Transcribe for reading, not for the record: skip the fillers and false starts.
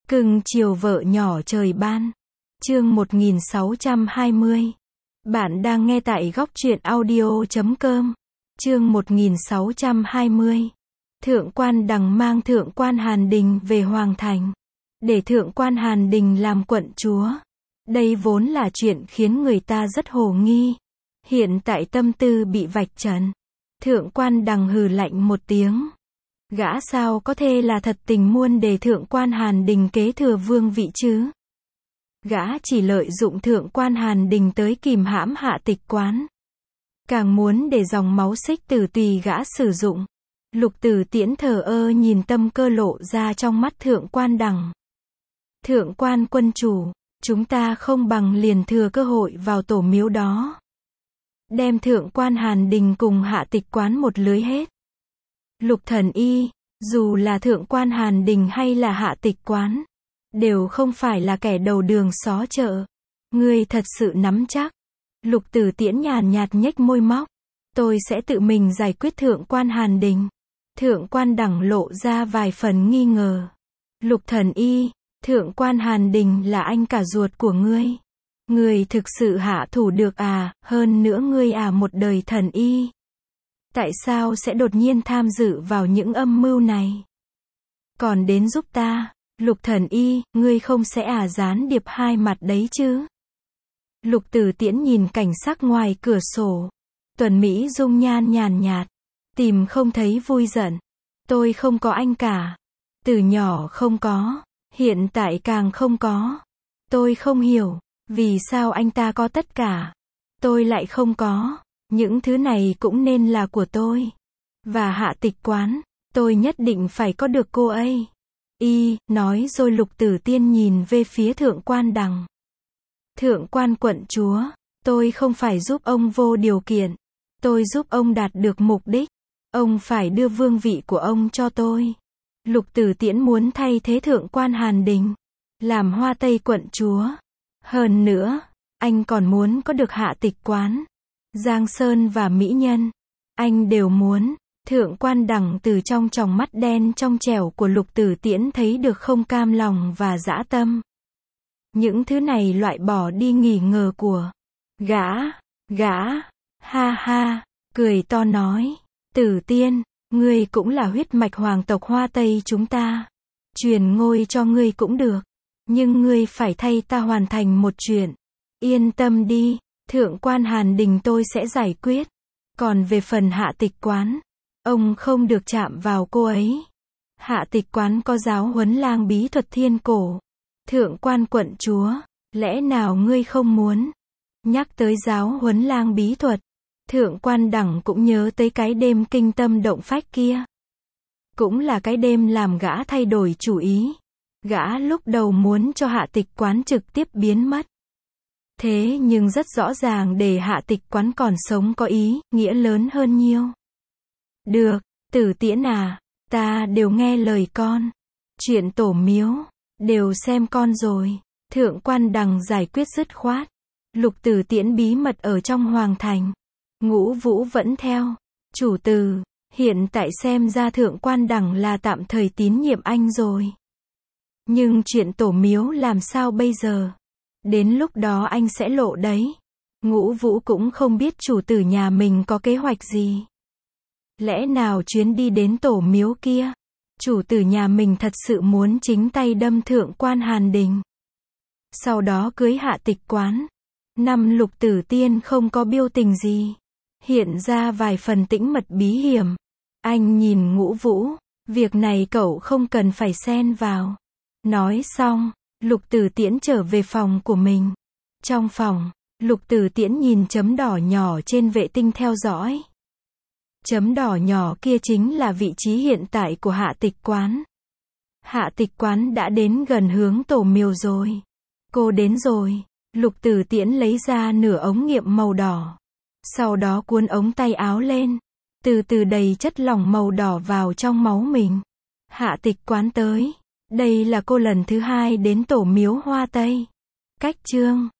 Cưng chiều vợ nhỏ trời ban. Chương 1620. Bạn đang nghe tại góc truyện audio.com. Chương 1620. Thượng quan Đằng mang thượng quan Hàn Đình về Hoàng Thành, để thượng quan Hàn Đình làm quận chúa. Đây vốn là chuyện khiến người ta rất hồ nghi. Hiện tại tâm tư bị vạch trần. Thượng quan Đằng hừ lạnh một tiếng. Gã sao có thể là thật tình muốn để thượng quan Hàn Đình kế thừa vương vị chứ? Gã chỉ lợi dụng thượng quan Hàn Đình tới kìm hãm Hạ Tịch Quán. Càng muốn để dòng máu Xích Tử tùy gã sử dụng. Lục Tử Tiễn thờ ơ nhìn tâm cơ lộ ra trong mắt thượng quan Đằng. Thượng quan quân chủ, chúng ta không bằng liền thừa cơ hội vào tổ miếu đó. Đem thượng quan Hàn Đình cùng Hạ Tịch Quán một lưới hết. Lục Thần Y, dù là thượng quan Hàn Đình hay là Hạ Tịch Quán, đều không phải là kẻ đầu đường xó chợ. Ngươi thật sự nắm chắc? Lục Tử Tiễn nhàn nhạt nhếch môi móc. Tôi sẽ tự mình giải quyết thượng quan Hàn Đình. Thượng quan Đằng lộ ra vài phần nghi ngờ. Lục Thần Y, thượng quan Hàn Đình là anh cả ruột của ngươi. Ngươi thực sự hạ thủ được à, hơn nữa ngươi một đời thần y. Tại sao sẽ đột nhiên tham dự vào những âm mưu này? Còn đến giúp ta, Lục Thần Y, ngươi không sẽ gián điệp hai mặt đấy chứ? Lục Tử Tiễn nhìn cảnh sắc ngoài cửa sổ. Tuần Mỹ dung nhan nhàn nhạt, tìm không thấy vui giận. Tôi không có anh cả. Từ nhỏ không có, hiện tại càng không có. Tôi không hiểu, vì sao anh ta có tất cả, tôi lại không có. Những thứ này cũng nên là của tôi. Và Hạ Tịch Quán, tôi nhất định phải có được cô ấy. Nói rồi Lục Tử Tiên nhìn về phía thượng quan Đằng. Thượng quan quận chúa, tôi không phải giúp ông vô điều kiện. Tôi giúp ông đạt được mục đích. Ông phải đưa vương vị của ông cho tôi. Lục Tử Tiễn muốn thay thế thượng quan Hàn Đình, làm Hoa Tây quận chúa. Hơn nữa, anh còn muốn có được Hạ Tịch Quán, Giang Sơn và mỹ nhân. Anh đều muốn. Thượng quan Đằng từ trong tròng mắt đen trong trẻo của Lục Tử Tiễn thấy được không cam lòng và dã tâm. Những thứ này loại bỏ đi nghi ngờ của gã, ha ha, cười to nói, Tử Tiên, ngươi cũng là huyết mạch hoàng tộc Hoa Tây chúng ta. Truyền ngôi cho ngươi cũng được, nhưng ngươi phải thay ta hoàn thành một chuyện. Yên tâm đi, thượng quan Hàn Đình tôi sẽ giải quyết. Còn về phần Hạ Tịch Quán, ông không được chạm vào cô ấy. Hạ Tịch Quán có giáo huấn lang bí thuật thiên cổ. Thượng quan quận chúa, lẽ nào ngươi không muốn? Nhắc tới giáo huấn lang bí thuật, thượng quan Đằng cũng nhớ tới cái đêm kinh tâm động phách kia. Cũng là cái đêm làm gã thay đổi chủ ý. Gã lúc đầu muốn cho Hạ Tịch Quán trực tiếp biến mất. Thế nhưng rất rõ ràng để Hạ Tịch Quán còn sống có ý nghĩa lớn hơn nhiều. Được, Tử Tiễn ta đều nghe lời con. Chuyện tổ miếu, đều xem con rồi. Thượng quan Đằng giải quyết dứt khoát. Lục Tử Tiễn bí mật ở trong Hoàng Thành. Ngũ Vũ vẫn theo. Chủ từ, hiện tại xem ra thượng quan Đằng là tạm thời tín nhiệm anh rồi. Nhưng chuyện tổ miếu làm sao bây giờ? Đến lúc đó anh sẽ lộ đấy. Ngũ Vũ cũng không biết chủ tử nhà mình có kế hoạch gì. Lẽ nào chuyến đi đến tổ miếu kia, chủ tử nhà mình thật sự muốn chính tay đâm thượng quan Hàn Đình, sau đó cưới Hạ Tịch Quán. Năm Lục Tử Tiên không có biểu tình gì, hiện ra vài phần tĩnh mật bí hiểm. Anh nhìn Ngũ Vũ, việc này cậu không cần phải xen vào. Nói xong, Lục Tử Tiễn trở về phòng của mình. Trong phòng, Lục Tử Tiễn nhìn chấm đỏ nhỏ trên vệ tinh theo dõi. Chấm đỏ nhỏ kia chính là vị trí hiện tại của Hạ Tịch Quán. Hạ Tịch Quán đã đến gần hướng tổ miếu rồi. Cô đến rồi. Lục Tử Tiễn lấy ra nửa ống nghiệm màu đỏ. Sau đó cuốn ống tay áo lên. Từ từ đầy chất lỏng màu đỏ vào trong máu mình. Hạ Tịch Quán tới. Đây là cô lần thứ 2 đến tổ miếu Hoa Tây. Cách chương